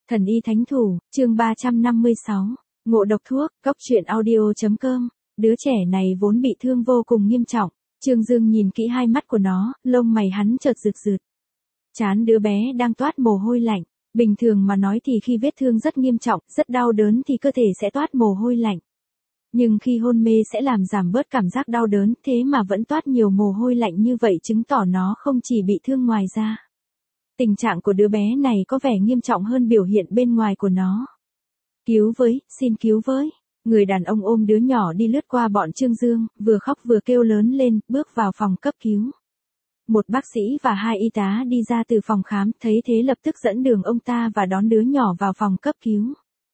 Thần y thánh thủ, chương 356, ngộ độc thuốc, góc truyện audio.com, đứa trẻ này vốn bị thương vô cùng nghiêm trọng, Trương Dương nhìn kỹ hai mắt của nó, lông mày hắn chợt rực rực. Trán đứa bé đang toát mồ hôi lạnh, bình thường mà nói thì khi vết thương rất nghiêm trọng, rất đau đớn thì cơ thể sẽ toát mồ hôi lạnh. Nhưng khi hôn mê sẽ làm giảm bớt cảm giác đau đớn, thế mà vẫn toát nhiều mồ hôi lạnh như vậy chứng tỏ nó không chỉ bị thương ngoài da. Tình trạng của đứa bé này có vẻ nghiêm trọng hơn biểu hiện bên ngoài của nó. Cứu với, xin cứu với. Người đàn ông ôm đứa nhỏ đi lướt qua bọn Trương Dương, vừa khóc vừa kêu lớn lên, bước vào phòng cấp cứu. Một bác sĩ và hai y tá đi ra từ phòng khám, thấy thế lập tức dẫn đường ông ta và đón đứa nhỏ vào phòng cấp cứu.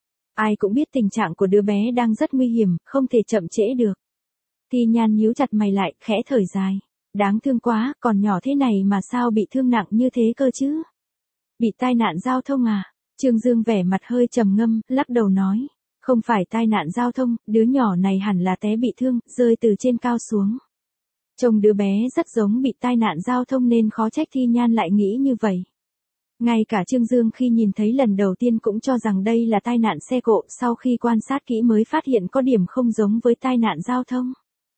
Ai cũng biết tình trạng của đứa bé đang rất nguy hiểm, không thể chậm trễ được. Thi Nhan nhíu chặt mày lại, khẽ thở dài. Đáng thương quá, còn nhỏ thế này mà sao bị thương nặng như thế cơ chứ? Bị tai nạn giao thông à? Trương Dương vẻ mặt hơi trầm ngâm, lắc đầu nói. Không phải tai nạn giao thông, đứa nhỏ này hẳn là té bị thương, rơi từ trên cao xuống. Trông đứa bé rất giống bị tai nạn giao thông nên khó trách Thi Nhan lại nghĩ như vậy. Ngay cả Trương Dương khi nhìn thấy lần đầu tiên cũng cho rằng đây là tai nạn xe cộ, sau khi quan sát kỹ mới phát hiện có điểm không giống với tai nạn giao thông.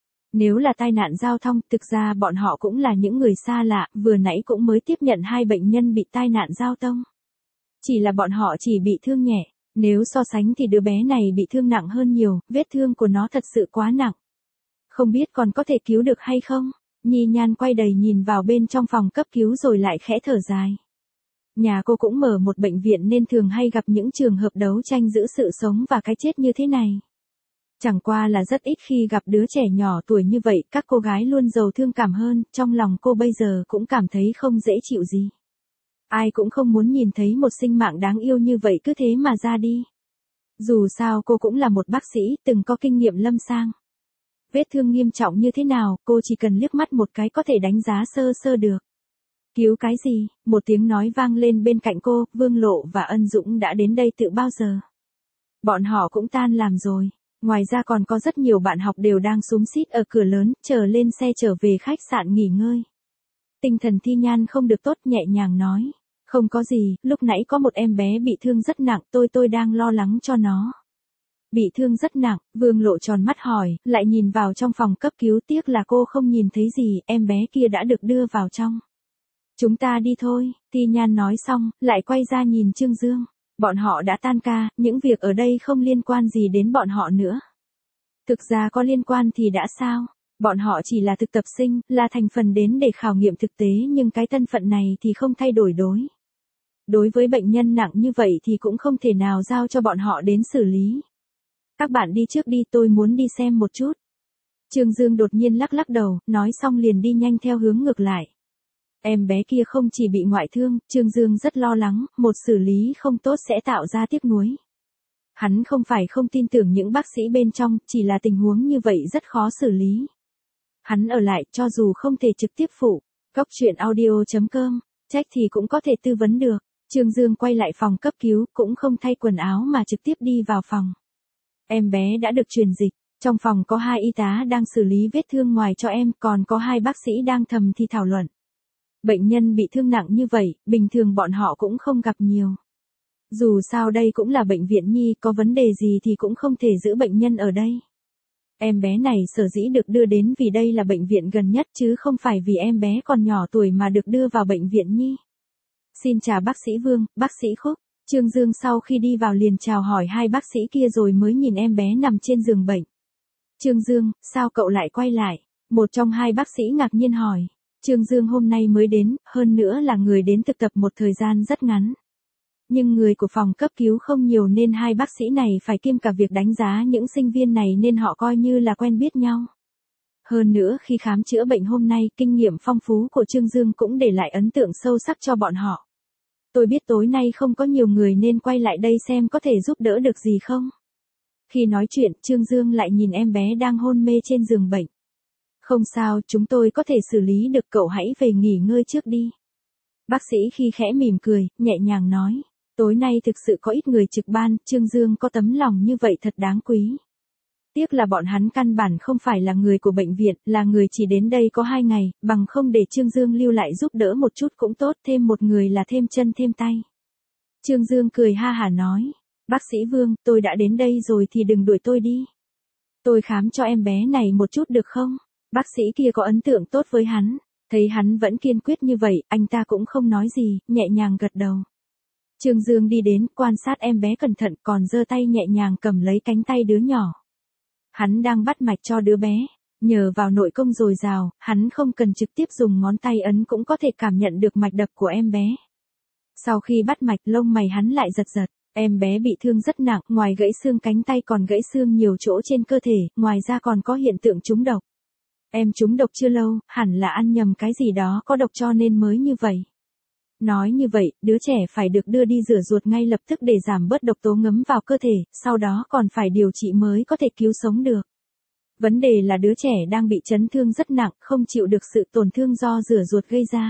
Nếu là tai nạn giao thông, thực ra bọn họ cũng là những người xa lạ, vừa nãy cũng mới tiếp nhận hai bệnh nhân bị tai nạn giao thông. Chỉ là bọn họ chỉ bị thương nhẹ, nếu so sánh thì đứa bé này bị thương nặng hơn nhiều, vết thương của nó thật sự quá nặng. Không biết còn có thể cứu được hay không? Nhi Nhan quay đầy nhìn vào bên trong phòng cấp cứu rồi lại khẽ thở dài. Nhà cô cũng mở một bệnh viện nên thường hay gặp những trường hợp đấu tranh giữa sự sống và cái chết như thế này. Chẳng qua là rất ít khi gặp đứa trẻ nhỏ tuổi như vậy, các cô gái luôn giàu thương cảm hơn, trong lòng cô bây giờ cũng cảm thấy không dễ chịu gì. Ai cũng không muốn nhìn thấy một sinh mạng đáng yêu như vậy cứ thế mà ra đi. Dù sao cô cũng là một bác sĩ, từng có kinh nghiệm lâm sàng. Vết thương nghiêm trọng như thế nào, cô chỉ cần liếc mắt một cái có thể đánh giá sơ sơ được. Cứu cái gì? Một tiếng nói vang lên bên cạnh cô, Vương Lộ và Ân Dũng đã đến đây từ bao giờ. Bọn họ cũng tan làm rồi. Ngoài ra còn có rất nhiều bạn học đều đang xúm xít ở cửa lớn, chờ lên xe trở về khách sạn nghỉ ngơi. Tinh thần Thi Nhan không được tốt, nhẹ nhàng nói. Không có gì, lúc nãy có một em bé bị thương rất nặng, tôi đang lo lắng cho nó. Bị thương rất nặng, Vương Lộ tròn mắt hỏi, lại nhìn vào trong phòng cấp cứu, tiếc là cô không nhìn thấy gì, em bé kia đã được đưa vào trong. Chúng ta đi thôi, Thi Nhan nói xong, lại quay ra nhìn Trương Dương. Bọn họ đã tan ca, những việc ở đây không liên quan gì đến bọn họ nữa. Thực ra có liên quan thì đã sao? Bọn họ chỉ là thực tập sinh, là thành phần đến để khảo nghiệm thực tế nhưng cái thân phận này thì không thay đổi đối. Đối với bệnh nhân nặng như vậy thì cũng không thể nào giao cho bọn họ đến xử lý. Các bạn đi trước đi, tôi muốn đi xem một chút. Trương Dương đột nhiên lắc lắc đầu, nói xong liền đi nhanh theo hướng ngược lại. Em bé kia không chỉ bị ngoại thương, Trương Dương rất lo lắng, một xử lý không tốt sẽ tạo ra tiếc nuối. Hắn không phải không tin tưởng những bác sĩ bên trong, chỉ là tình huống như vậy rất khó xử lý. Hắn ở lại, cho dù không thể trực tiếp phụ, góc truyện audio.com, trách thì cũng có thể tư vấn được. Trương Dương quay lại phòng cấp cứu, cũng không thay quần áo mà trực tiếp đi vào phòng. Em bé đã được truyền dịch, trong phòng có hai y tá đang xử lý vết thương ngoài cho em, còn có hai bác sĩ đang thầm thì thảo luận. Bệnh nhân bị thương nặng như vậy, bình thường bọn họ cũng không gặp nhiều. Dù sao đây cũng là bệnh viện nhi, có vấn đề gì thì cũng không thể giữ bệnh nhân ở đây. Em bé này sở dĩ được đưa đến vì đây là bệnh viện gần nhất chứ không phải vì em bé còn nhỏ tuổi mà được đưa vào bệnh viện nhi. Xin chào bác sĩ Vương, bác sĩ Khúc. Trương Dương sau khi đi vào liền chào hỏi hai bác sĩ kia rồi mới nhìn em bé nằm trên giường bệnh. Trương Dương, sao cậu lại quay lại? Một trong hai bác sĩ ngạc nhiên hỏi. Trương Dương hôm nay mới đến, hơn nữa là người đến thực tập một thời gian rất ngắn. Nhưng người của phòng cấp cứu không nhiều nên hai bác sĩ này phải kiêm cả việc đánh giá những sinh viên này nên họ coi như là quen biết nhau. Hơn nữa khi khám chữa bệnh hôm nay, kinh nghiệm phong phú của Trương Dương cũng để lại ấn tượng sâu sắc cho bọn họ. Tôi biết tối nay không có nhiều người nên quay lại đây xem có thể giúp đỡ được gì không. Khi nói chuyện, Trương Dương lại nhìn em bé đang hôn mê trên giường bệnh. Không sao, chúng tôi có thể xử lý được, cậu hãy về nghỉ ngơi trước đi. Bác sĩ khi khẽ mỉm cười, nhẹ nhàng nói. Tối nay thực sự có ít người trực ban, Trương Dương có tấm lòng như vậy thật đáng quý. Tiếc là bọn hắn căn bản không phải là người của bệnh viện, là người chỉ đến đây có 2 ngày, bằng không để Trương Dương lưu lại giúp đỡ một chút cũng tốt, thêm một người là thêm chân thêm tay. Trương Dương cười ha hả nói, bác sĩ Vương, tôi đã đến đây rồi thì đừng đuổi tôi đi. Tôi khám cho em bé này một chút được không? Bác sĩ kia có ấn tượng tốt với hắn. Thấy hắn vẫn kiên quyết như vậy, anh ta cũng không nói gì, nhẹ nhàng gật đầu. Trương Dương đi đến, quan sát em bé cẩn thận, còn giơ tay nhẹ nhàng cầm lấy cánh tay đứa nhỏ. Hắn đang bắt mạch cho đứa bé. Nhờ vào nội công dồi dào, hắn không cần trực tiếp dùng ngón tay ấn cũng có thể cảm nhận được mạch đập của em bé. Sau khi bắt mạch, lông mày hắn lại giật giật. Em bé bị thương rất nặng, ngoài gãy xương cánh tay còn gãy xương nhiều chỗ trên cơ thể, ngoài ra còn có hiện tượng trúng độc. Em trúng độc chưa lâu, hẳn là ăn nhầm cái gì đó có độc cho nên mới như vậy. Nói như vậy, đứa trẻ phải được đưa đi rửa ruột ngay lập tức để giảm bớt độc tố ngấm vào cơ thể, sau đó còn phải điều trị mới có thể cứu sống được. Vấn đề là đứa trẻ đang bị chấn thương rất nặng, không chịu được sự tổn thương do rửa ruột gây ra.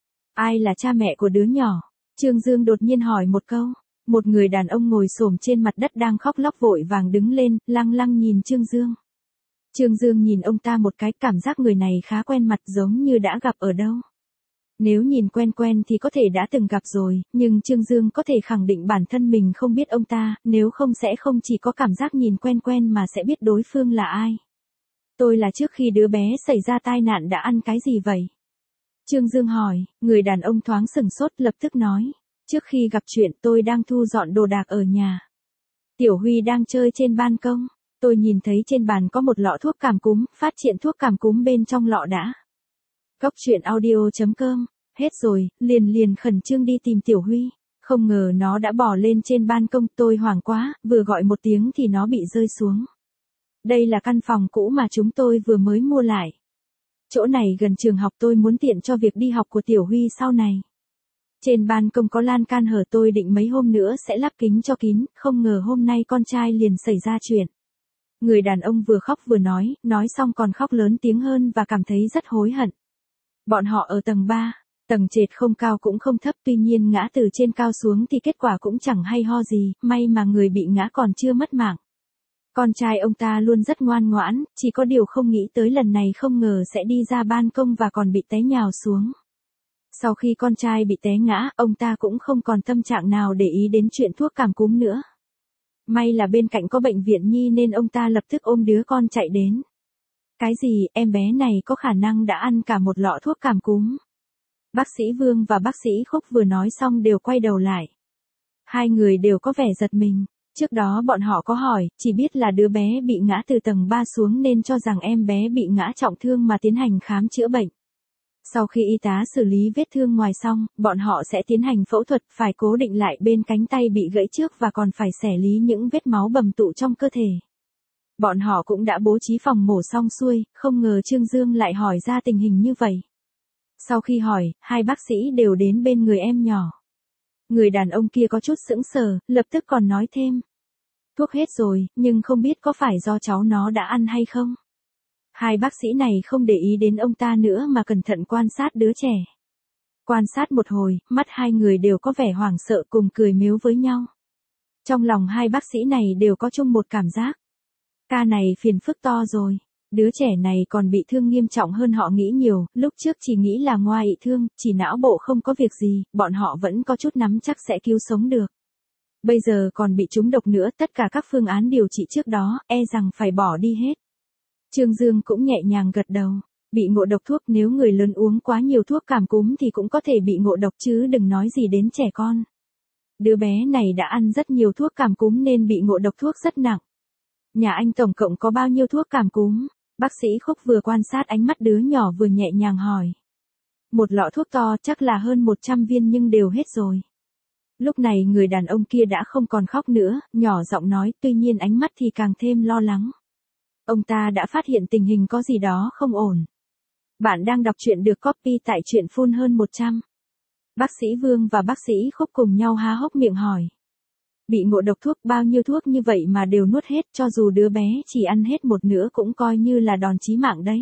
Ai là cha mẹ của đứa nhỏ? Trương Dương đột nhiên hỏi một câu. Một người đàn ông ngồi xổm trên mặt đất đang khóc lóc vội vàng đứng lên, lăng lăng nhìn Trương Dương. Trương Dương nhìn ông ta một cái, cảm giác người này khá quen mặt, giống như đã gặp ở đâu. Nếu nhìn quen quen thì có thể đã từng gặp rồi, nhưng Trương Dương có thể khẳng định bản thân mình không biết ông ta, nếu không sẽ không chỉ có cảm giác nhìn quen quen mà sẽ biết đối phương là ai. Tôi là trước khi đứa bé xảy ra tai nạn đã ăn cái gì vậy? Trương Dương hỏi, người đàn ông thoáng sửng sốt lập tức nói. Trước khi gặp chuyện tôi đang thu dọn đồ đạc ở nhà. Tiểu Huy đang chơi trên ban công. Tôi nhìn thấy trên bàn có một lọ thuốc cảm cúm, phát hiện thuốc cảm cúm bên trong lọ đã. Cốc truyện audio.com. Hết rồi, liền khẩn trương đi tìm Tiểu Huy. Không ngờ nó đã bỏ lên trên ban công, tôi hoảng quá, vừa gọi một tiếng thì nó bị rơi xuống. Đây là căn phòng cũ mà chúng tôi vừa mới mua lại. Chỗ này gần trường học, tôi muốn tiện cho việc đi học của Tiểu Huy sau này. Trên ban công có lan can hở, tôi định mấy hôm nữa sẽ lắp kính cho kín, không ngờ hôm nay con trai liền xảy ra chuyện. Người đàn ông vừa khóc vừa nói xong còn khóc lớn tiếng hơn và cảm thấy rất hối hận. Bọn họ ở tầng 3, tầng trệt không cao cũng không thấp, tuy nhiên ngã từ trên cao xuống thì kết quả cũng chẳng hay ho gì, may mà người bị ngã còn chưa mất mạng. Con trai ông ta luôn rất ngoan ngoãn, chỉ có điều không nghĩ tới lần này không ngờ sẽ đi ra ban công và còn bị té nhào xuống. Sau khi con trai bị té ngã, ông ta cũng không còn tâm trạng nào để ý đến chuyện thuốc cảm cúm nữa. May là bên cạnh có bệnh viện nhi nên ông ta lập tức ôm đứa con chạy đến. Cái gì, em bé này có khả năng đã ăn cả một lọ thuốc cảm cúm. Bác sĩ Vương và bác sĩ Khúc vừa nói xong đều quay đầu lại. Hai người đều có vẻ giật mình. Trước đó bọn họ có hỏi, chỉ biết là đứa bé bị ngã từ tầng 3 xuống nên cho rằng em bé bị ngã trọng thương mà tiến hành khám chữa bệnh. Sau khi y tá xử lý vết thương ngoài xong, bọn họ sẽ tiến hành phẫu thuật, phải cố định lại bên cánh tay bị gãy trước và còn phải xẻ lý những vết máu bầm tụ trong cơ thể. Bọn họ cũng đã bố trí phòng mổ xong xuôi, không ngờ Trương Dương lại hỏi ra tình hình như vậy. Sau khi hỏi, hai bác sĩ đều đến bên người em nhỏ. Người đàn ông kia có chút sững sờ, lập tức còn nói thêm. Thuốc hết rồi, nhưng không biết có phải do cháu nó đã ăn hay không? Hai bác sĩ này không để ý đến ông ta nữa mà cẩn thận quan sát đứa trẻ. Quan sát một hồi, mắt hai người đều có vẻ hoảng sợ cùng cười mếu với nhau. Trong lòng hai bác sĩ này đều có chung một cảm giác. Ca này phiền phức to rồi. Đứa trẻ này còn bị thương nghiêm trọng hơn họ nghĩ nhiều, lúc trước chỉ nghĩ là ngoài bị thương, chỉ não bộ không có việc gì, bọn họ vẫn có chút nắm chắc sẽ cứu sống được. Bây giờ còn bị trúng độc nữa, tất cả các phương án điều trị trước đó, e rằng phải bỏ đi hết. Trương Dương cũng nhẹ nhàng gật đầu. Bị ngộ độc thuốc, nếu người lớn uống quá nhiều thuốc cảm cúm thì cũng có thể bị ngộ độc chứ đừng nói gì đến trẻ con. Đứa bé này đã ăn rất nhiều thuốc cảm cúm nên bị ngộ độc thuốc rất nặng. Nhà anh tổng cộng có bao nhiêu thuốc cảm cúm? Bác sĩ Khúc vừa quan sát ánh mắt đứa nhỏ vừa nhẹ nhàng hỏi. Một lọ thuốc to chắc là hơn 100 viên nhưng đều hết rồi. Lúc này người đàn ông kia đã không còn khóc nữa, nhỏ giọng nói, tuy nhiên ánh mắt thì càng thêm lo lắng. Ông ta đã phát hiện tình hình có gì đó không ổn. Bạn đang đọc truyện được copy tại truyện Phun hơn 100. Bác sĩ Vương và bác sĩ Khúc cùng nhau há hốc miệng hỏi. Bị ngộ độc thuốc bao nhiêu thuốc như vậy mà đều nuốt hết, cho dù đứa bé chỉ ăn hết một nửa cũng coi như là đòn chí mạng đấy.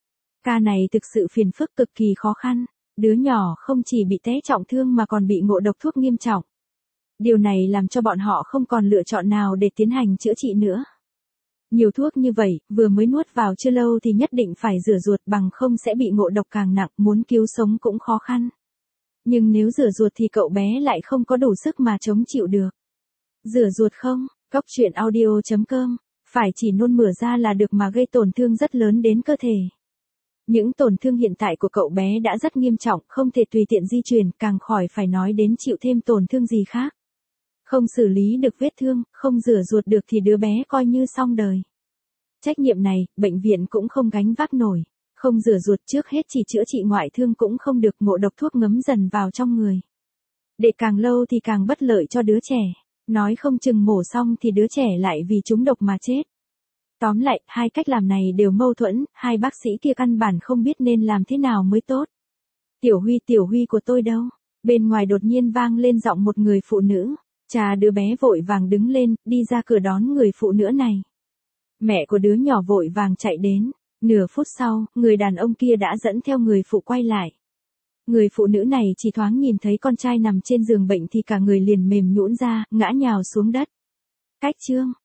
Ca này thực sự phiền phức cực kỳ khó khăn. Đứa nhỏ không chỉ bị té trọng thương mà còn bị ngộ độc thuốc nghiêm trọng. Điều này làm cho bọn họ không còn lựa chọn nào để tiến hành chữa trị nữa. Nhiều thuốc như vậy, vừa mới nuốt vào chưa lâu thì nhất định phải rửa ruột bằng không sẽ bị ngộ độc càng nặng, muốn cứu sống cũng khó khăn. Nhưng nếu rửa ruột thì cậu bé lại không có đủ sức mà chống chịu được. Rửa ruột không? Cóc truyện audio.com. Phải chỉ nôn mửa ra là được mà gây tổn thương rất lớn đến cơ thể. Những tổn thương hiện tại của cậu bé đã rất nghiêm trọng, không thể tùy tiện di chuyển, càng khỏi phải nói đến chịu thêm tổn thương gì khác. Không xử lý được vết thương, không rửa ruột được thì đứa bé coi như xong đời. Trách nhiệm này, bệnh viện cũng không gánh vác nổi. Không rửa ruột trước hết chỉ chữa trị ngoại thương cũng không được, ngộ độc thuốc ngấm dần vào trong người. Để càng lâu thì càng bất lợi cho đứa trẻ. Nói không chừng mổ xong thì đứa trẻ lại vì trúng độc mà chết. Tóm lại, hai cách làm này đều mâu thuẫn, hai bác sĩ kia căn bản không biết nên làm thế nào mới tốt. Tiểu Huy của tôi đâu? Bên ngoài đột nhiên vang lên giọng một người phụ nữ. Cha đứa bé vội vàng đứng lên, đi ra cửa đón người phụ nữ này. Mẹ của đứa nhỏ vội vàng chạy đến. Nửa phút sau, người đàn ông kia đã dẫn theo người phụ quay lại. Người phụ nữ này chỉ thoáng nhìn thấy con trai nằm trên giường bệnh thì cả người liền mềm nhũn ra, ngã nhào xuống đất. Cách chương